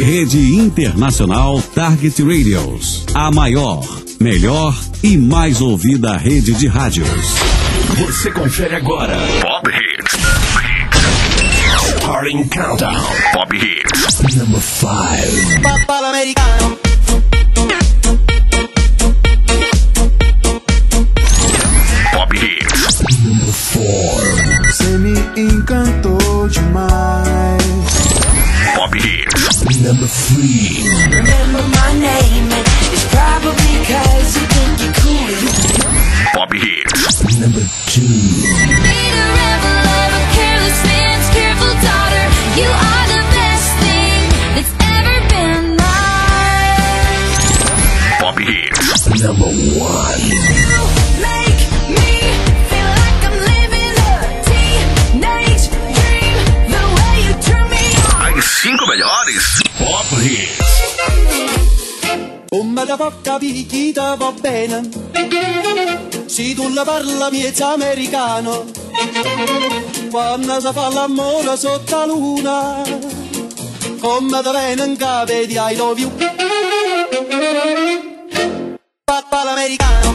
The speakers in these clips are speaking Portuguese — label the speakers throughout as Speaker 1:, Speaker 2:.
Speaker 1: Rede Internacional Target Radios. A maior, melhor e mais ouvida rede de rádios.
Speaker 2: Você confere agora Pop Hits. Starting Countdown. Pop Hits. Number 5.
Speaker 3: Papal americano.
Speaker 2: Pop Hits. Number 4.
Speaker 4: Você me encantou demais.
Speaker 2: Pop Hits. Number 3.
Speaker 5: Remember my name, it's probably cause you think you're cool.
Speaker 2: Pop Hits. Number 2.
Speaker 5: Need a rebel lover, careless man's careful daughter. You are the best thing that's ever been mine.
Speaker 2: Pop Hits. Number 1.
Speaker 5: You make me feel like I'm living a teenage dream. The way you turn me on.
Speaker 2: As 5 melhores Pop Hits.
Speaker 3: Come da porca picchita va bene, se tu la parla miezza americano, quando si fa l'amore sotto la luna, come da viene in capo di I love you, papà l'americano.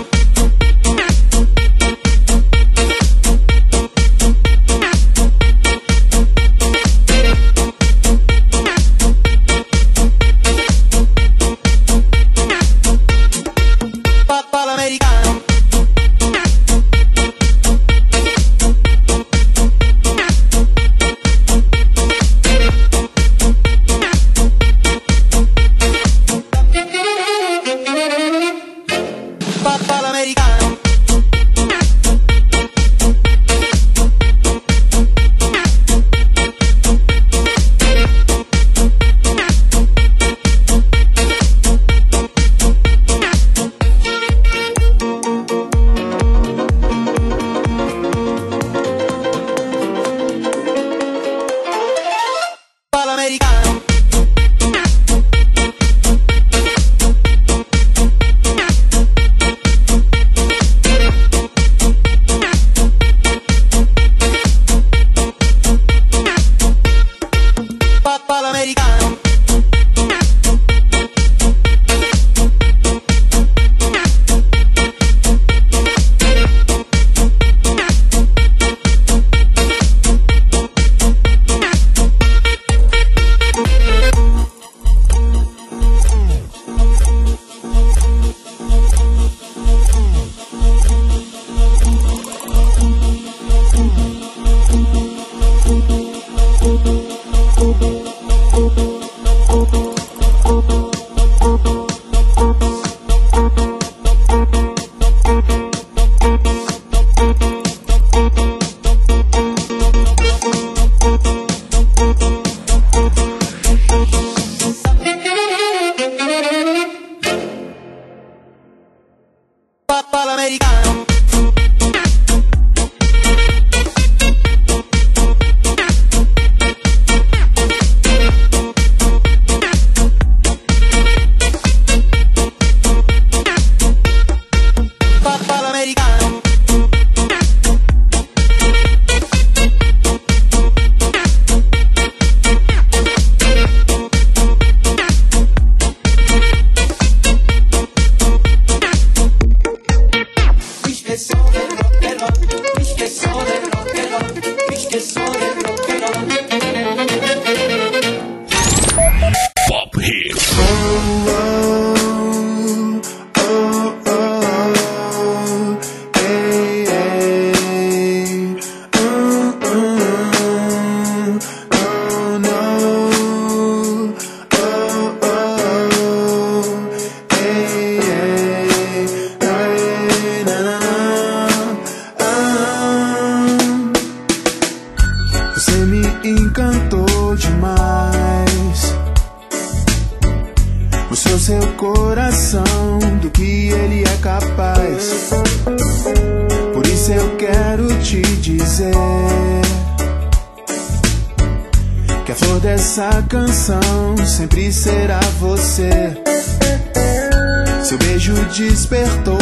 Speaker 4: Despertou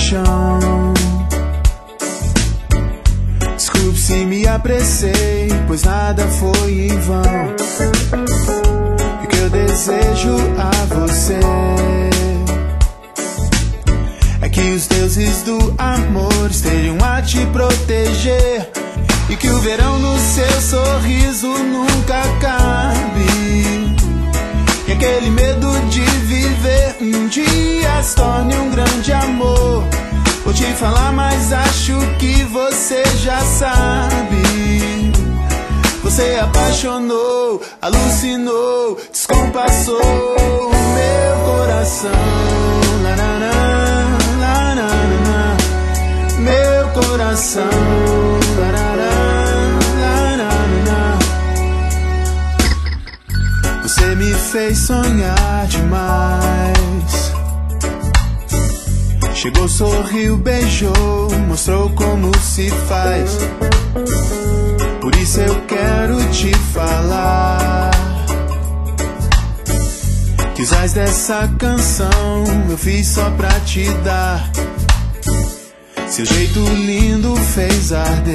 Speaker 4: paixão. Desculpe se me apressei, pois nada foi em vão. O que eu desejo desejo a você é que os deuses do amor estejam a te proteger e que o verão no seu sorriso nunca acabe. E aquele medo de viver um dia se torne um grande amor. Vou te falar, mas acho que você já sabe. Você apaixonou, alucinou, descompassou o meu coração. La, la, la, la, la, la, meu coração. La, la, la, la, la, la. Você me fez sonhar demais. Chegou, sorriu, beijou, mostrou como se faz. Por isso eu quero te falar que os ais dessa canção eu fiz só pra te dar. Seu jeito lindo fez arder.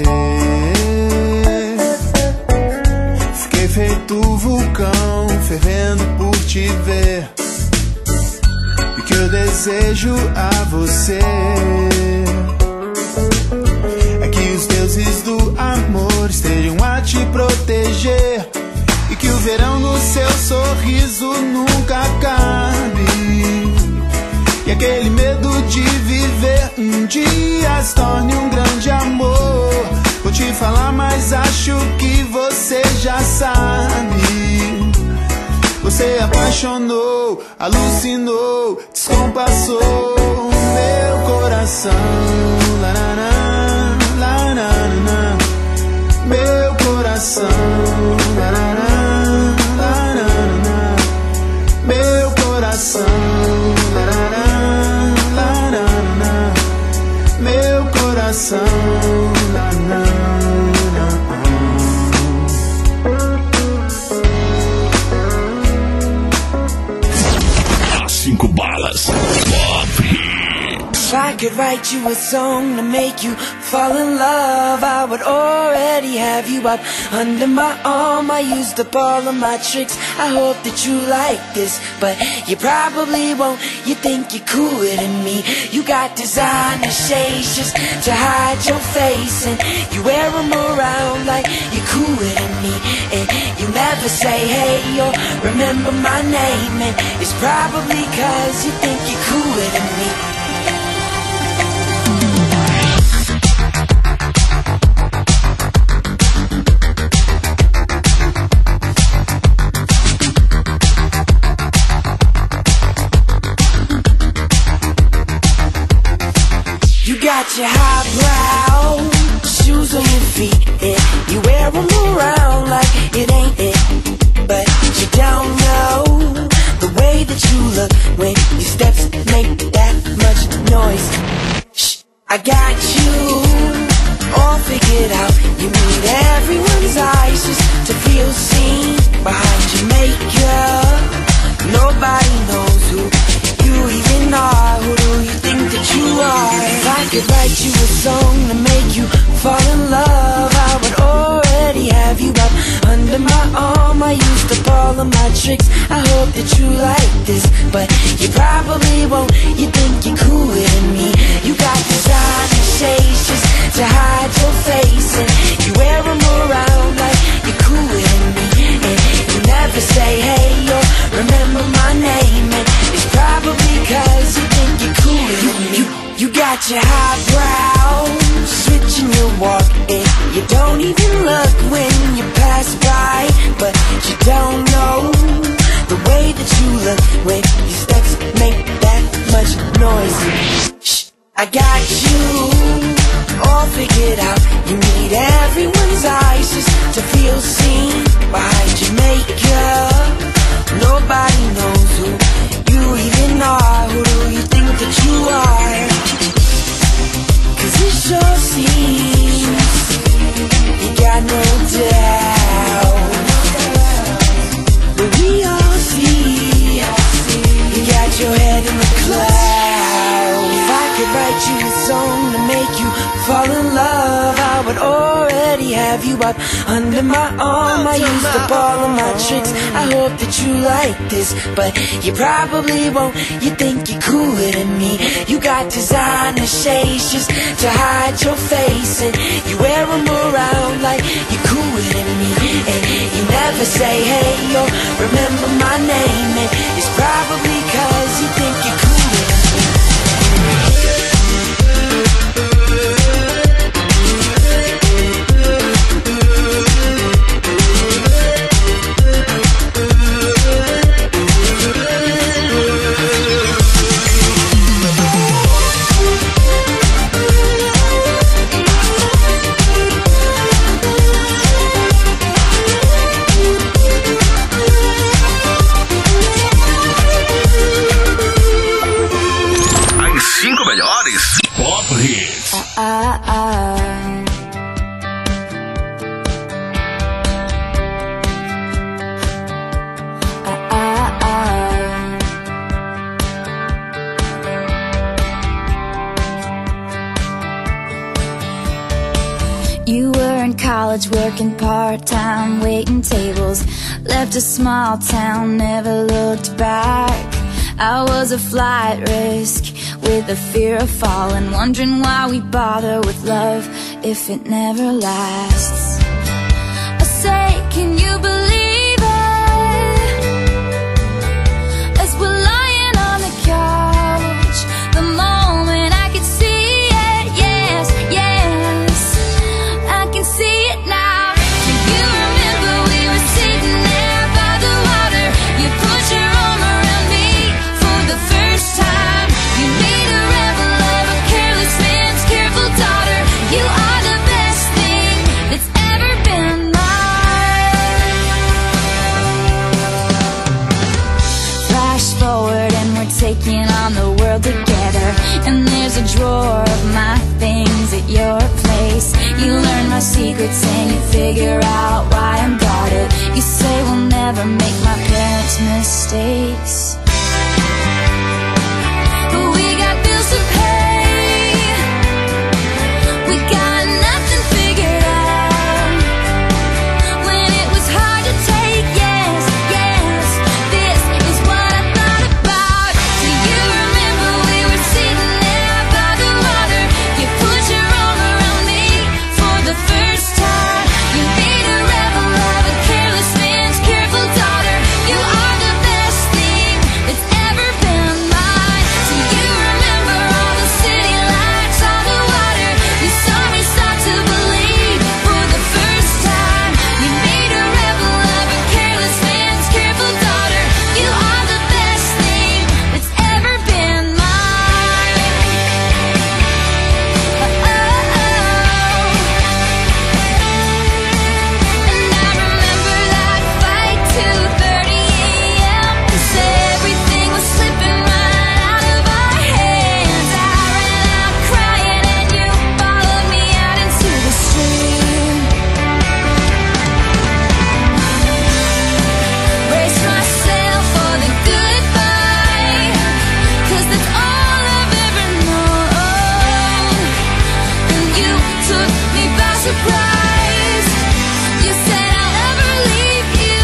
Speaker 4: Fiquei feito vulcão, fervendo por te ver. E que eu desejo a você é que os deuses do amor estejam a te proteger e que o verão no seu sorriso nunca acabe. E aquele medo de viver um dia se torne um grande amor. Vou te falar, mas acho que você já sabe. Você apaixonou, alucinou, descompassou o meu coração. La, la, la, la, la, la, meu coração. La, la, la, la, la, la, meu coração. La, la, la, la, la, la, meu coração. La, la, la.
Speaker 2: 5 balas.
Speaker 6: If I could write you a song to make you fall in love, I would already have you up under my arm. I used up all of my tricks, I hope that you like this, but you probably won't. You think you're cooler than me. You got designer shades just to hide your face, and you wear them around like you're cooler than me. And you never say hey or remember my name, and it's probably cause you think you're cooler than me. Got your highbrow shoes on your feet, and you wear them around like it ain't it. But you don't know the way that you look when your steps make that much noise. Shh, I got you all figured out. You need everyone's eyes just to feel seen behind your makeup. Nobody knows who you even are. Who do you think that you are? If I could write you a song to make you fall in love, I would already have you up under my arm. I used up all of my tricks, I hope that you like this, but you probably won't. You think you're cooler than me. You got designer shades just to hide your face, and you wear them around like you're cooler than me. And you never say hey or remember my name, and it's probably cause you think you're cooler than me. You got your highbrow switching your walk, and you don't even look when you pass by. But you don't know the way that you look when your steps make that much noise. Shh, I got you all figured out. You need everyone's eyes just to feel seen behind your makeup. Nobody knows who you even are. Who do you think that you are? Cause it sure seems you got no doubt, but we all see you got your head in the clouds. If I could write you a song to make you fall in love, I would already have you up under my arm. I used up all of my tricks. I hope that you like this, but you probably won't. You think you're cooler than me. You got designer shades just to hide your face, and you wear them around like you're cooler than me. And you never say hey or remember my name, and it's probably 'cause you think you're cooler than me.
Speaker 2: Pop Hits.
Speaker 5: You were in college working part-time, waiting tables. Left a small town, never looked back. I was a flight risk with the fear of falling, wondering why we bother with love if it never lasts. I say, can you believe it? As we're lying on the couch, the moment I could see it, yes, yes, I can see it now. Do you remember we were sitting there by the water? You put your arm around me for the first time. You made a rebel of a careless man's careful daughter. You are the best thing that's ever been mine. Flash forward and we're taking on the world together. And there's a drawer of my things at your place. You learn my secrets and you figure out why I'm guarded. You say we'll never make my parents' mistakes, but we got bills to pay. We got nothing figured out. When it was hard to take, yes, yes, this is what I thought about. Do you remember we were sitting there by the water? You put your arm around me for the first time. You made a rebel of a careless man's careful daughter. You are the best thing that's ever been mine. Do you remember all the city lights on the water? You saw me start to believe for the first time. You made a rebel of a careless man's careful daughter. You are the best thing that's ever been mine. And I remember that fight 2:30 a.m. 'cause everything was slipping right out of our hands. I ran out crying and you followed me out into the street. Brace myself for the goodbye, 'cause that's all I've ever known. And you took me by surprise. You said I'll never leave you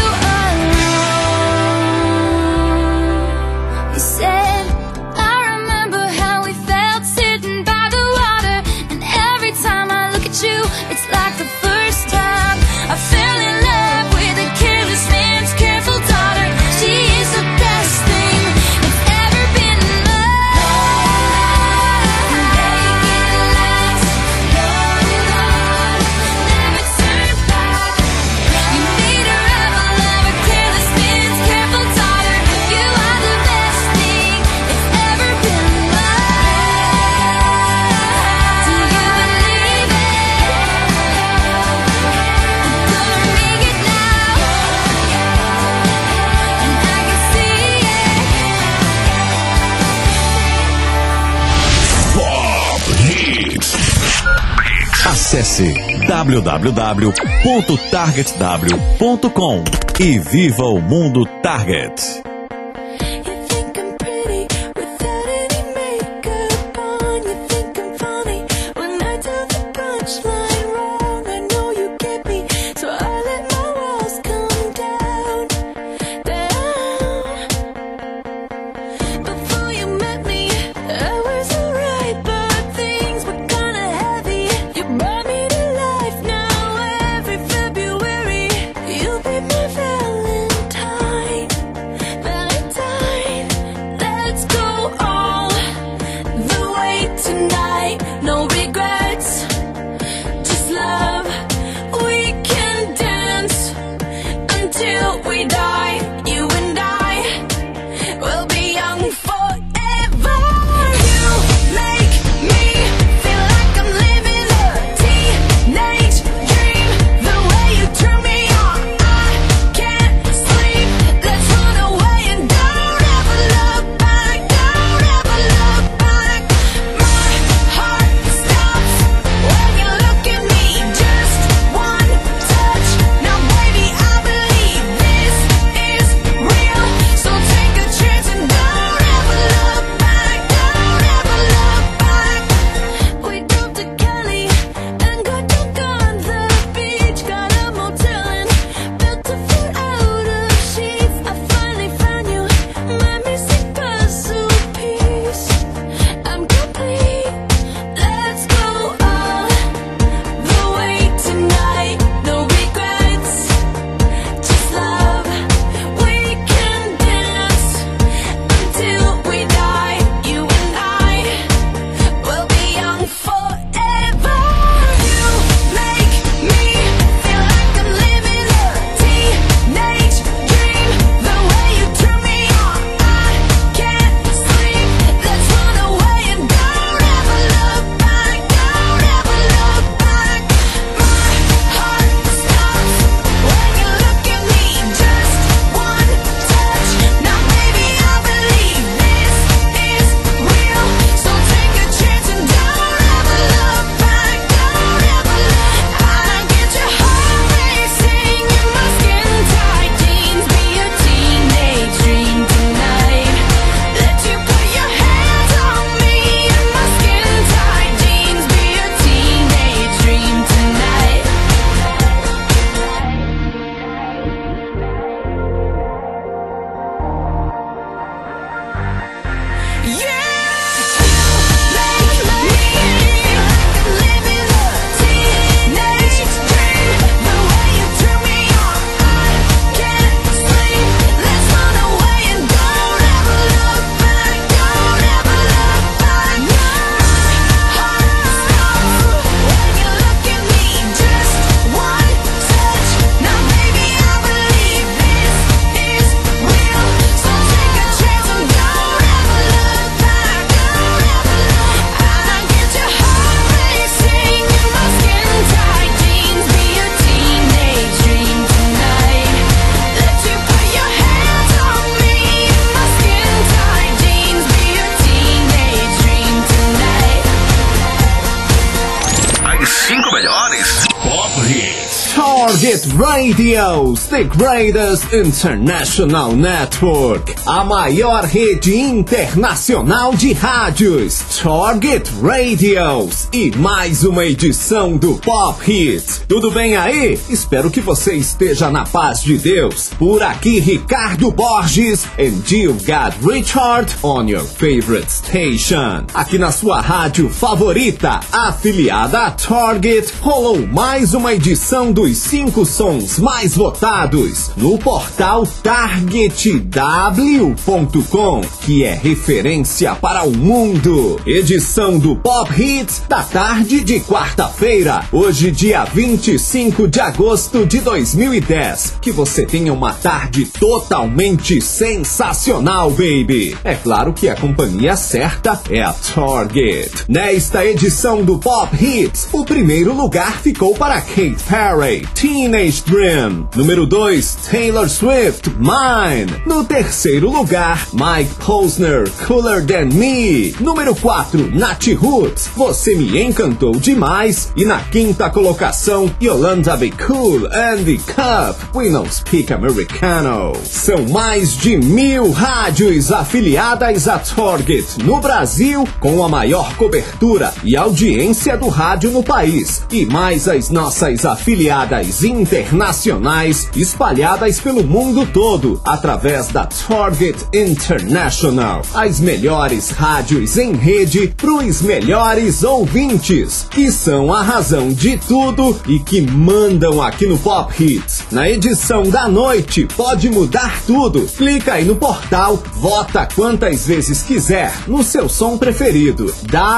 Speaker 5: alone. You said, I remember how we felt sitting by the water. And every time I look at you, it's like the first time I fell in love with a careless man's careful daughter. She is the best thing that's ever been mine. Make it last, hold on, never turn back. You made a rebel of a careless man's careful daughter. You are the best thing that's ever been mine. Do you believe it? I'm gonna make it now, and I can see it.
Speaker 2: Pop Hits.
Speaker 1: Acesse www.targetw.com e viva o mundo Target.
Speaker 6: You think I'm pretty without any makeup on. You think I'm funny when I tell the punchline wrong. I know you get me.
Speaker 7: Target Radios, the greatest international network. A maior rede internacional de rádios. Target Radios. E mais uma edição do Pop Hits. Tudo bem aí? Espero que você esteja na paz de Deus. Por aqui, Ricardo Borges. And you've got Richard on your favorite station. Aqui na sua rádio favorita, afiliada a Target, rolou mais uma edição dos 5 sons mais votados no portal TargetW.com, que é referência para o mundo. Edição do Pop Hits da tarde de quarta-feira, hoje dia 25 de agosto de 2010. Que você tenha uma tarde totalmente sensacional, baby. É claro que a companhia certa é a Target. Nesta edição do Pop Hits, o primeiro lugar ficou para Katy Perry, Teenage Dream. Número 2, Taylor Swift, Mine. No terceiro lugar, Mike Posner, Cooler Than Me. Número 4, Nat Roots, Você Me Encantou Demais. E na quinta colocação, Yolanda Be Cool and The Cup, We Don't Speak Americano. São mais de 1000 rádios afiliadas a Target no Brasil, com a maior cobertura e audiência do rádio no país, e mais as nossas afiliadas internacionais espalhadas pelo mundo todo através da Target International. As melhores rádios em rede pros melhores ouvintes, que são a razão de tudo e que mandam aqui no Pop Hits. Na edição da noite pode mudar tudo. Clica aí no portal, vota quantas vezes quiser no seu som preferido.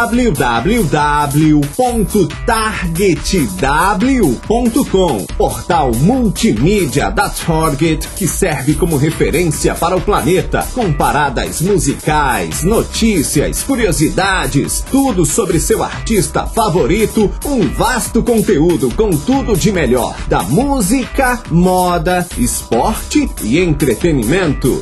Speaker 7: www.targetw.com, portal multimídia da Target, que serve como referência para o planeta, com paradas musicais, notícias, curiosidades, tudo sobre seu artista favorito, um vasto conteúdo com tudo de melhor da música, moda, esporte e entretenimento.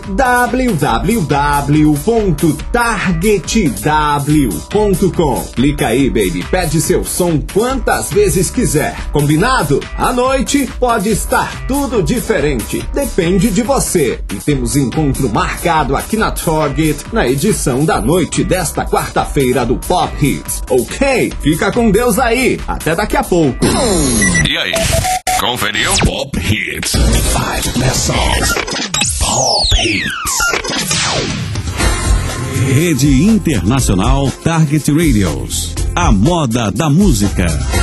Speaker 7: www.targetw.com. Clica aí, baby, pede seu som quantas vezes quiser. Combinado? À noite pode estar tudo diferente. Depende de você. E temos encontro marcado aqui na Target na edição da noite desta quarta-feira do Pop Hits. Ok? Fica com Deus aí. Até daqui a pouco.
Speaker 2: E aí? Conferiu? Pop Hits. 5 best songs. Pop Hits.
Speaker 1: Rede Internacional Target Radios. A moda da música.